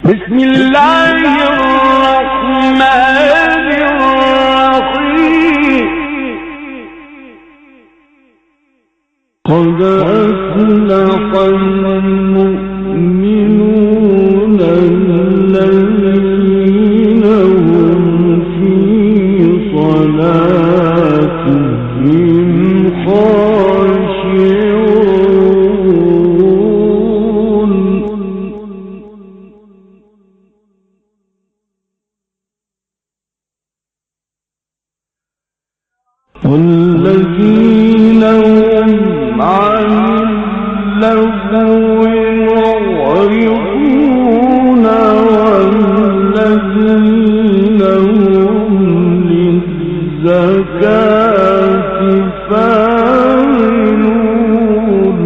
بسم الله الرحمن الرحيم قد أفلح المؤمنون الذين هم في صلاتهم خاشعون والذين هم عن اللغو معرضون والذين هم للزكاة فاعلون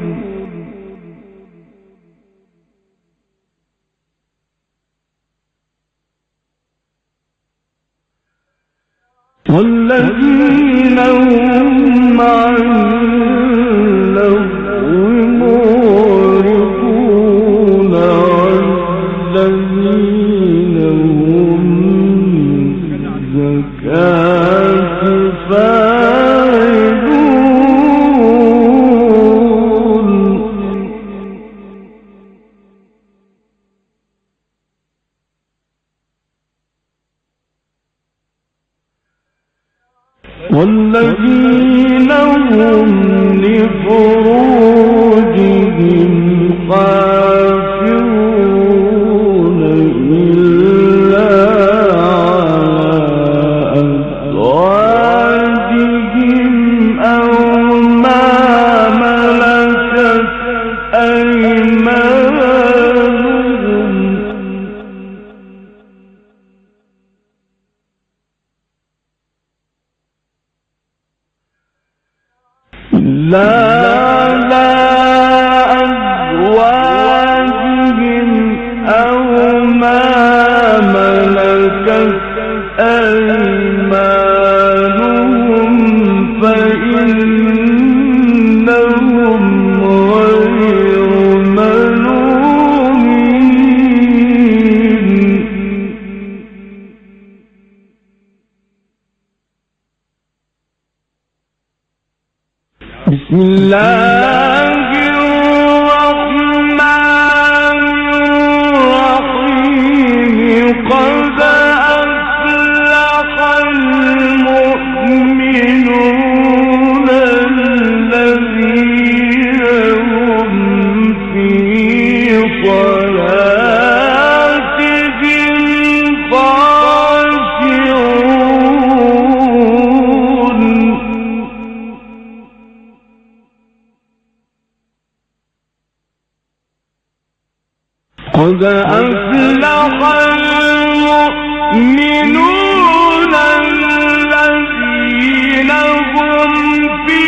والذين هم عن اللغو معرضون والذين هم للزكاة فاعلون والذين هم لفروجهم حافظون إلا على أزواجهم أو ما ملكت أيمانهم لا على أزواجهم أو ما ملكت أيمانهم فإنهم غير ملومين بسم الله الرحمن الرحيم قد أفلح المؤمنون الذين هم في صلاتهم خاشعون قد أفلح المؤمنون الذين هم في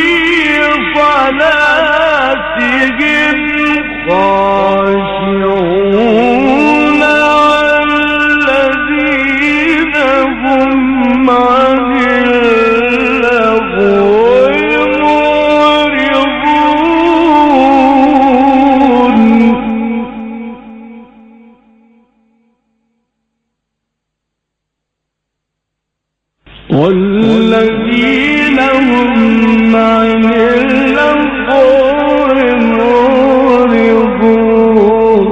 صلاتهم خاشعون والذين هم عن اللغو والذين هم عن اللغو معرضون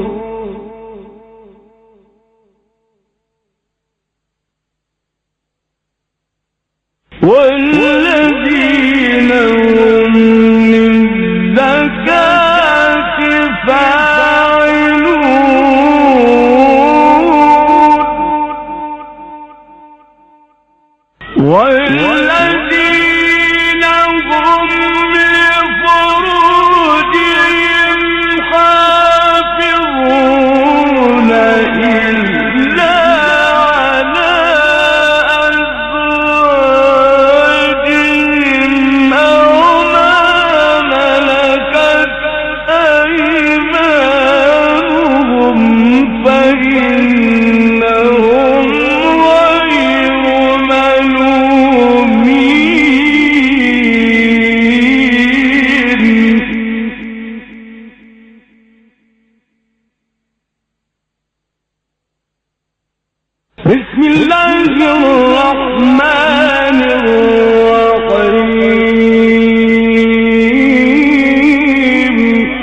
والذين هم للزكاة فاعلون والذين هم لفروجهم بسم الله الرحمن الرحيم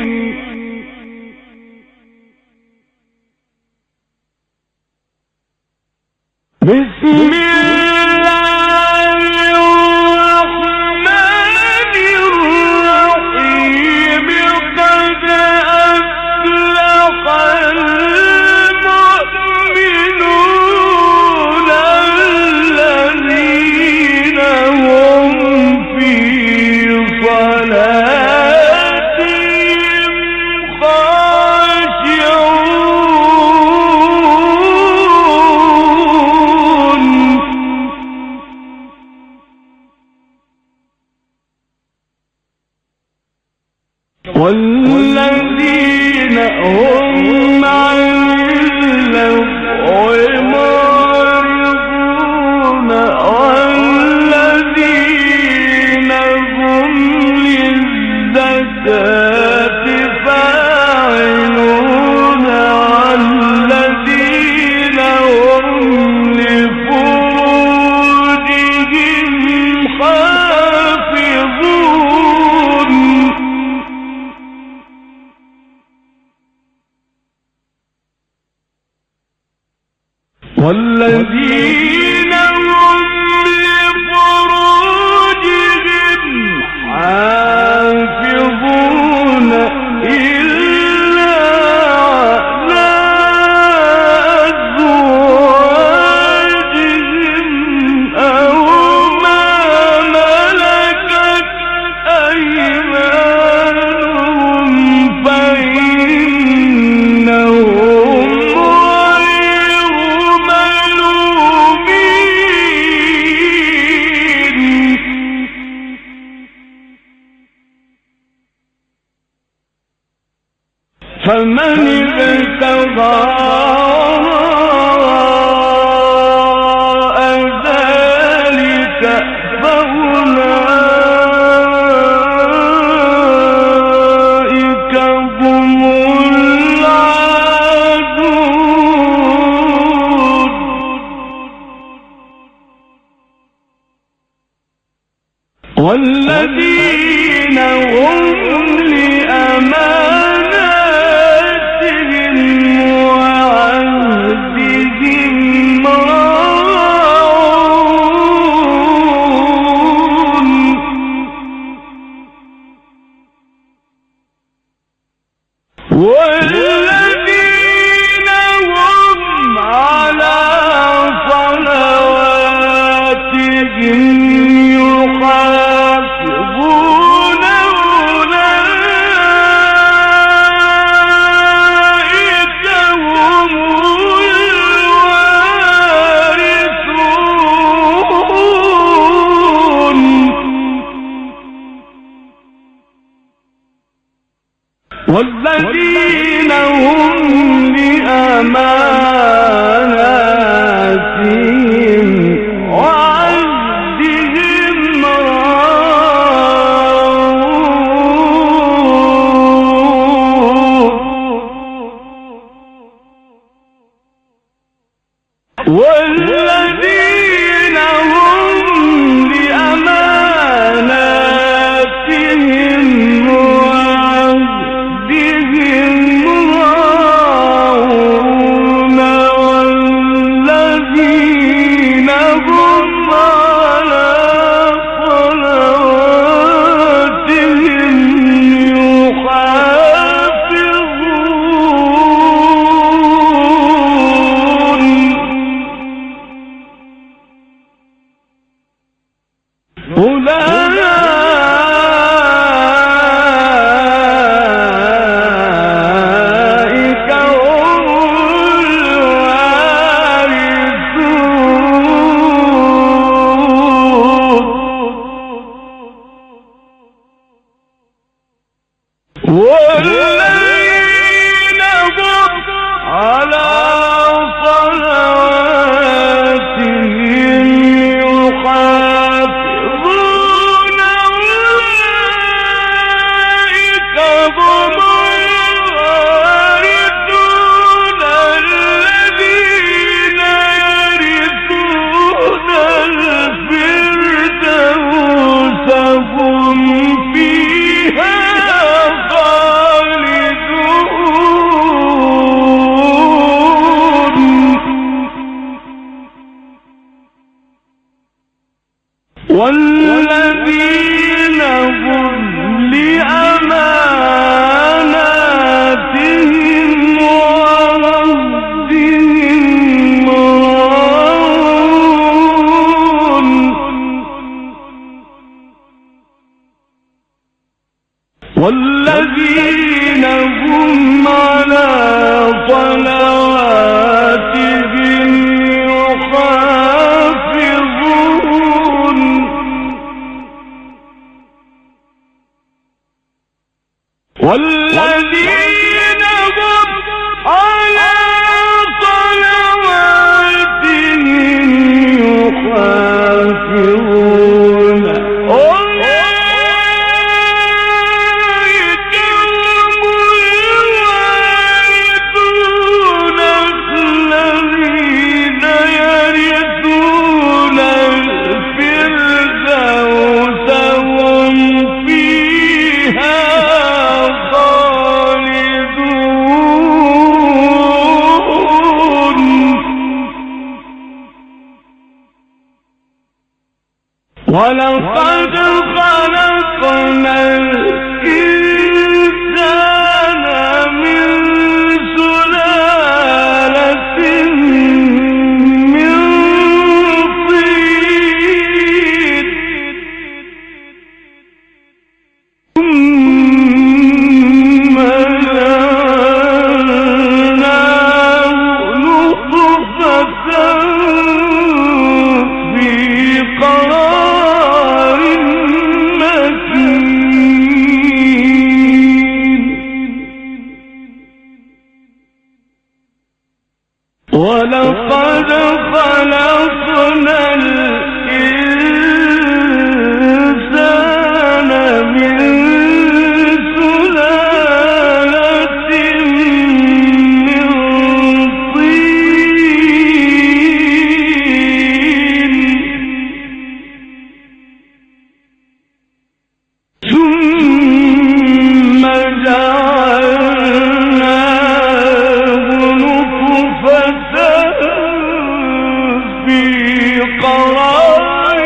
بسم الله الرحمن الرحيم قد أفلح المؤمنون الذين هم في صلاتهم خاشعون والذين هم عن اللغو معرضون والذين هم للزكاة فاعلون والذين هم لفروجهم حافظون والذين هم لفروجهم حافظون إلا على أزواجهم أو ما ملكت أيمانهم فإنهم غير ملومين فمن ابتغى وراء ذلك فأولئك هم العادون والذين هم لأماناتهم وعهدهم راعون والذين هم على صلواتهم يحافظون أولئك هم الوارثون والذين هم لأماناتهم وعهدهم راعون والذين هم لأماناتهم وعهدهم راعون والذين هم على صلواتهم يحافظون والذين هم لأماناتهم وعهدهم راعون والذين هم على صلواتهم يحافظون والذين هم على صلواتهم يحافظون أولئك هم الوارثون الذين يرثون الفردوس هم فيها ولقد خلقنا الإنسان من سلالة من طين ثم جعلناه نطفة في قرار مكين ولقد خلقنا الإنسان من سلالة من طين ثم جعلناه نطفة في قرار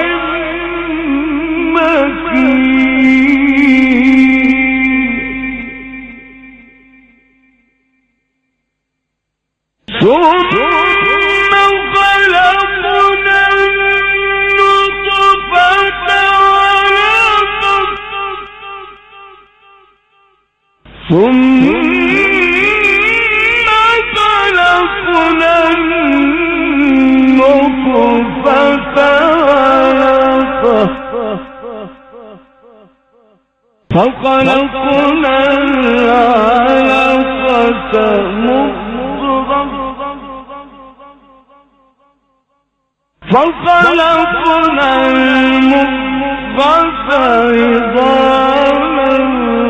مكين ثم خلقنا النطفة علقة ثم خلقنا النطفة علقة فخلقنا العلقة مضغة فخلقنا المضغة عظاما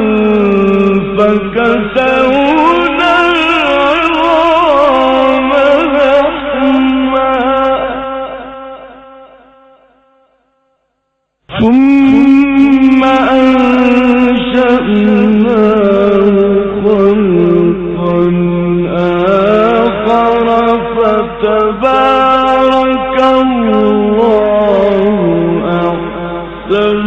فكسونا العظام لحما ثم أنشأناه خلقا آخر فتبارك الله أحسن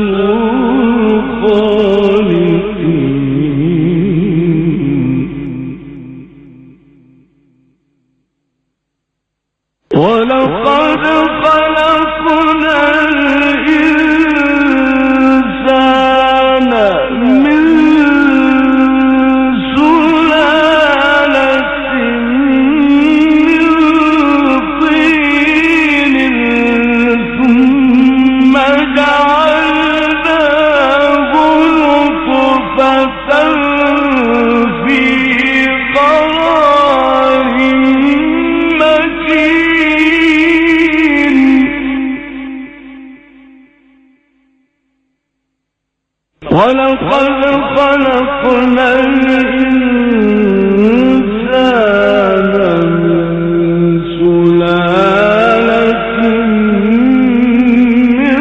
ولقد خلقنا الإنسان من سلالة من طين ثم جعلناه نطفة في قرار مكين ولقد خلقنا الإنسان من سلالة من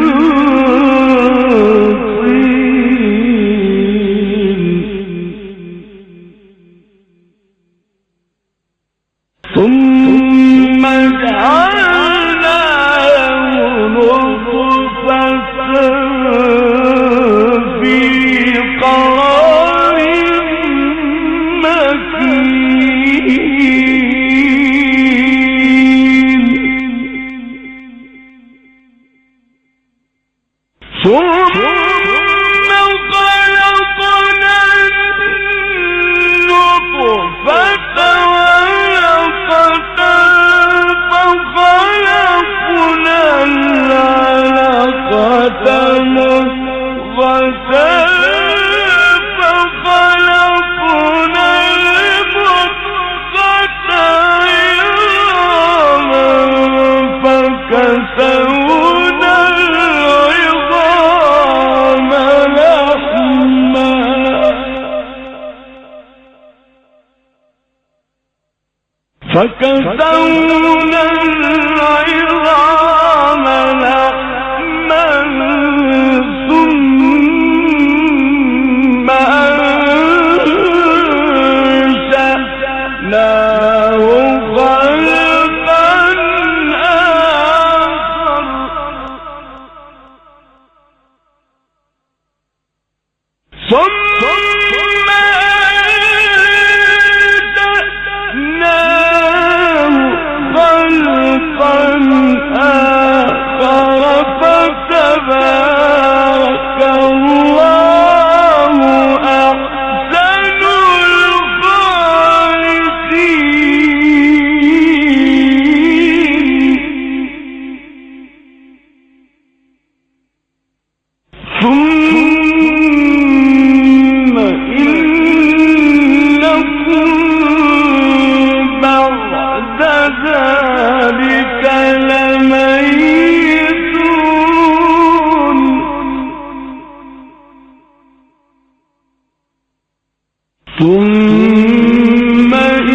طين ثم جعلناه نطفة فكسونا العظام لحما ثم أنشأناه خلقا آخر ثم أنشأناه خلقا آخر فتبارك الله أحسن الخالقين. ثم إنكم بعد ذلك لميتون. ثم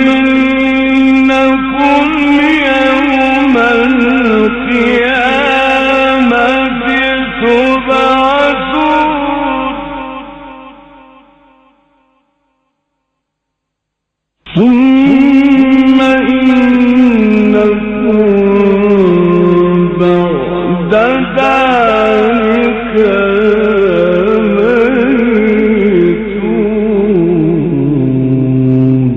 إنكم يوم القيامة تبعثون. ثم إنكم بعد ذلك ميتون.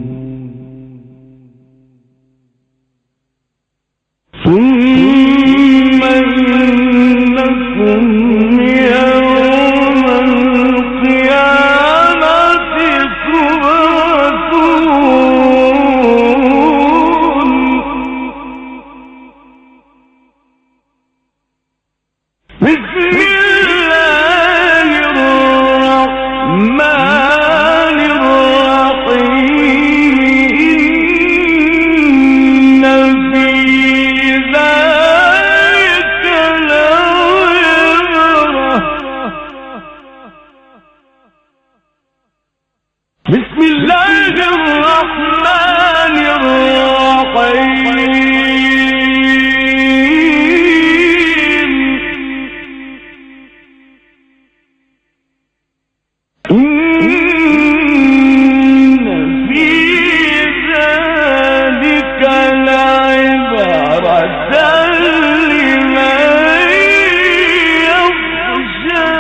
ثم إنكم يوم القيامة تبعثون. بسم الله الرحمن الرحيم. إن في ذلك لعبرة. بسم الله الرحمن الرحيم. إن في ذلك لعبرة لمن يخشى.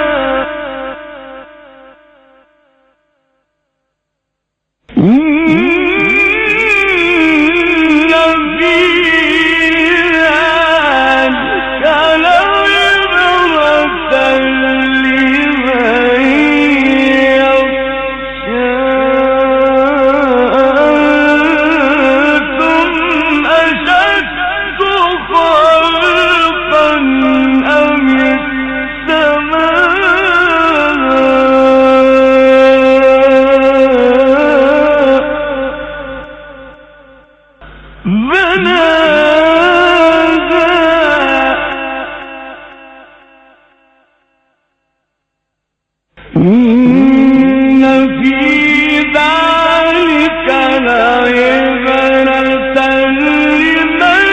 إن في ذلك لعبرة لمن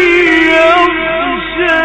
يخشى.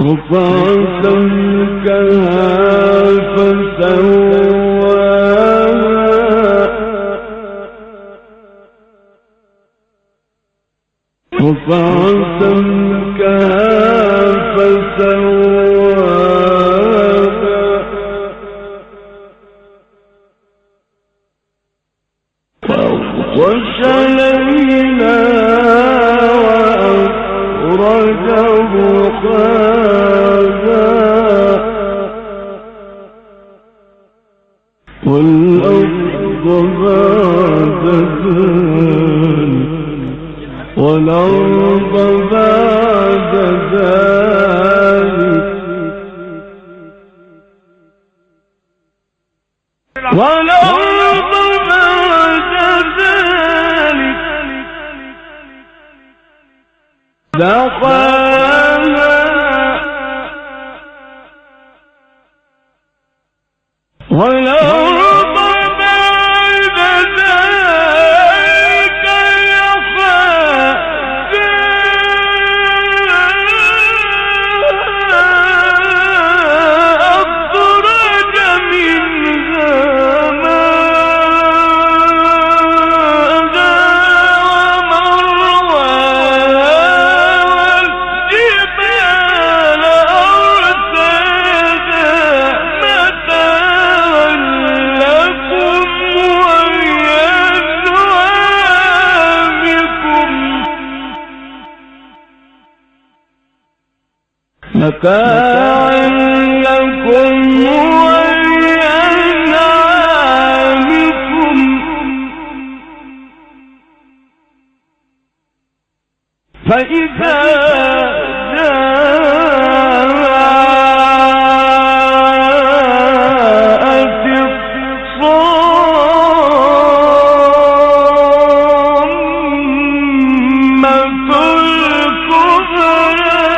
متاع لكم ولأنعامكم فإذا جاءت الصامة الكبرى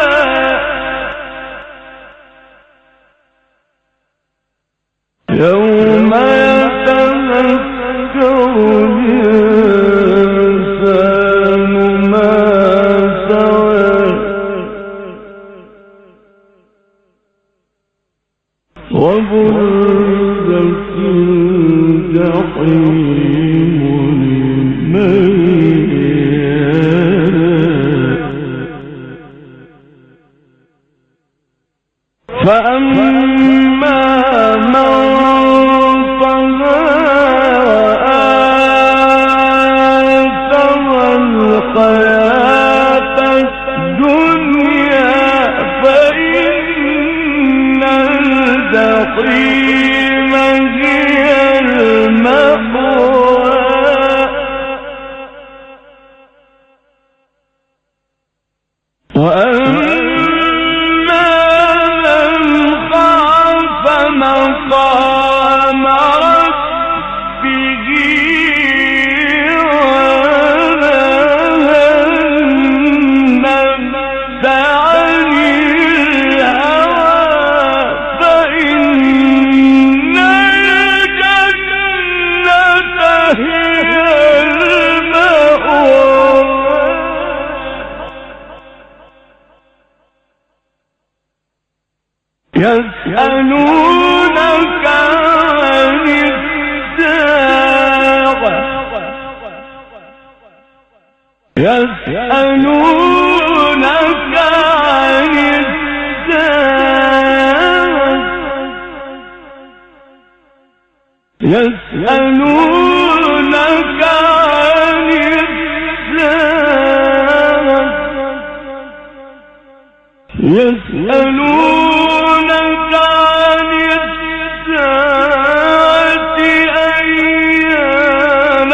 يوم يتذكر الإنسان ما سعى وبرزت الجحيم لمن يرى فأما من الحياة الدنيا فإن الجحيم هي المأوى وأما من خاف مقام ربه يسألونك عن الساعة يسألونك عن الساعة يسألونك عن الساعة يسألونك عن الساعة أيان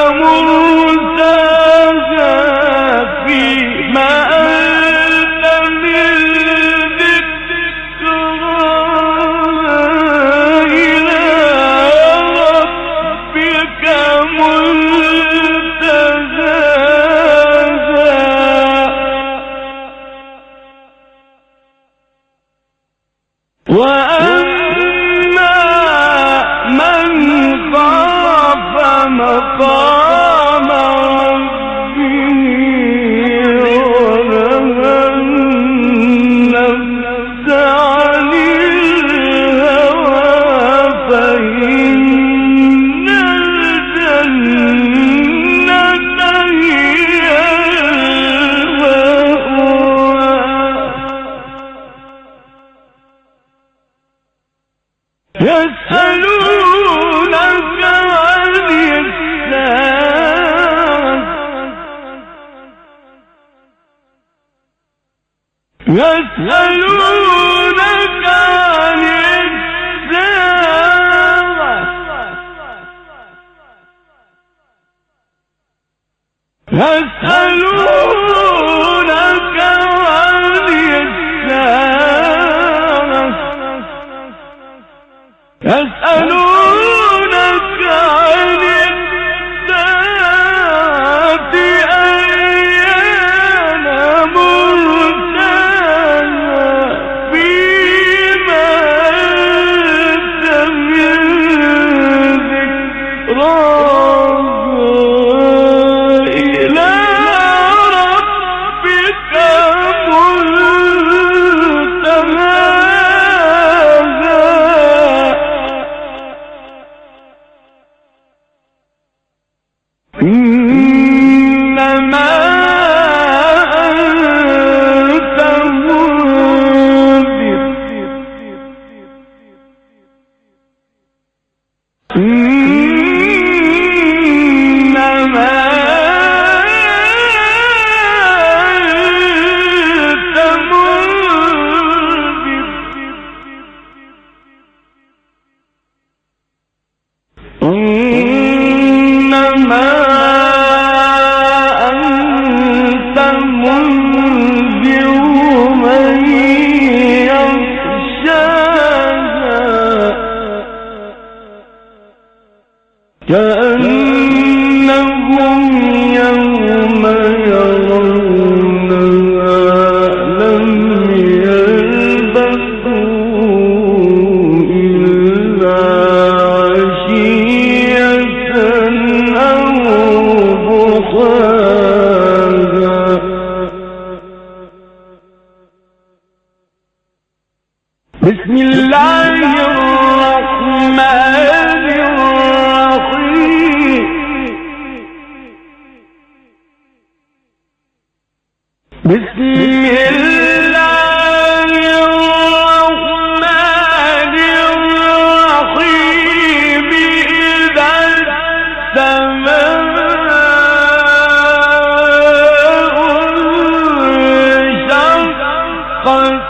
مرساها فيما أنت من ذكرى إلى ربك منتهاها وأما من خاف مقام ربه ونهى النفس يسألونك عن الساعة يسألونك عن الساعة يسألونك عن الساعة يسألونك عن الساعة أيان مرساها فيما أنت من ذكراها إلى ربك منتهاها إنما أنت منذر إنما أنت منذر إنما أنت منذر من يخشاها كأنهم يوم يرونها لم يلبثوا إلا عشية أو ضحاها بسم الله الرحمن الرحيم بسم الله الرحمن الرحيم إذا السماء انشقت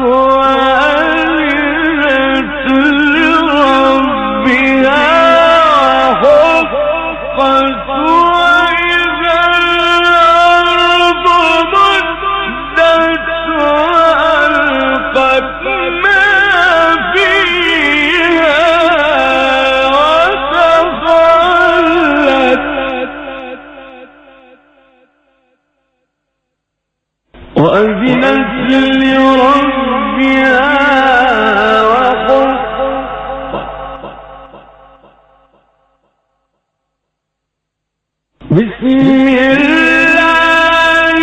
وأذنت لربها وحقت وإذا الأرض مدت وألقت ما فيها وتخلت وأذنت لربها وحقت بسم الله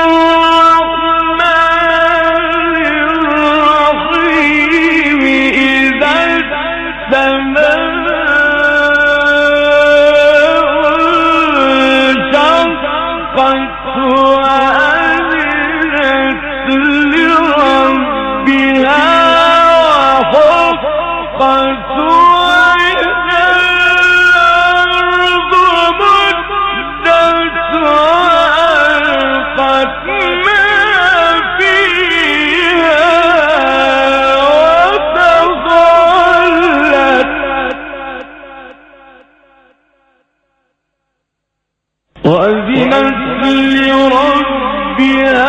الرحمن الرحيم إذا السماء انشقت وأذنت لربها وحقت وإذا الأرض مدت وألقت ما فيها وتخلت وأذنت لربها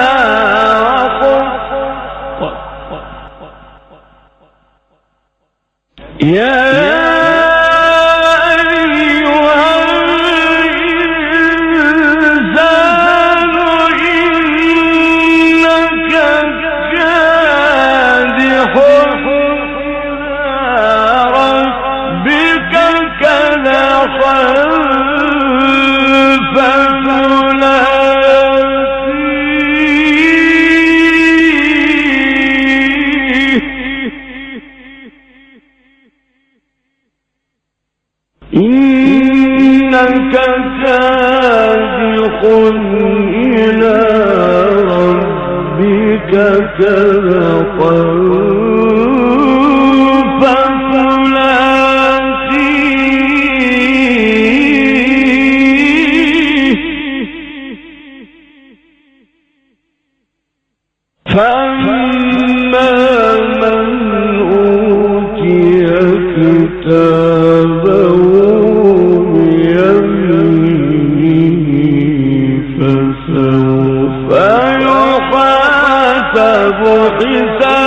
يا أيها الإنسان إنك كادح إلى ربك كدحا فملاقيه إنك كادح إلى ربك كدحا فأما من أوتي كتابه بيمينه فسوف يحاسب حسابا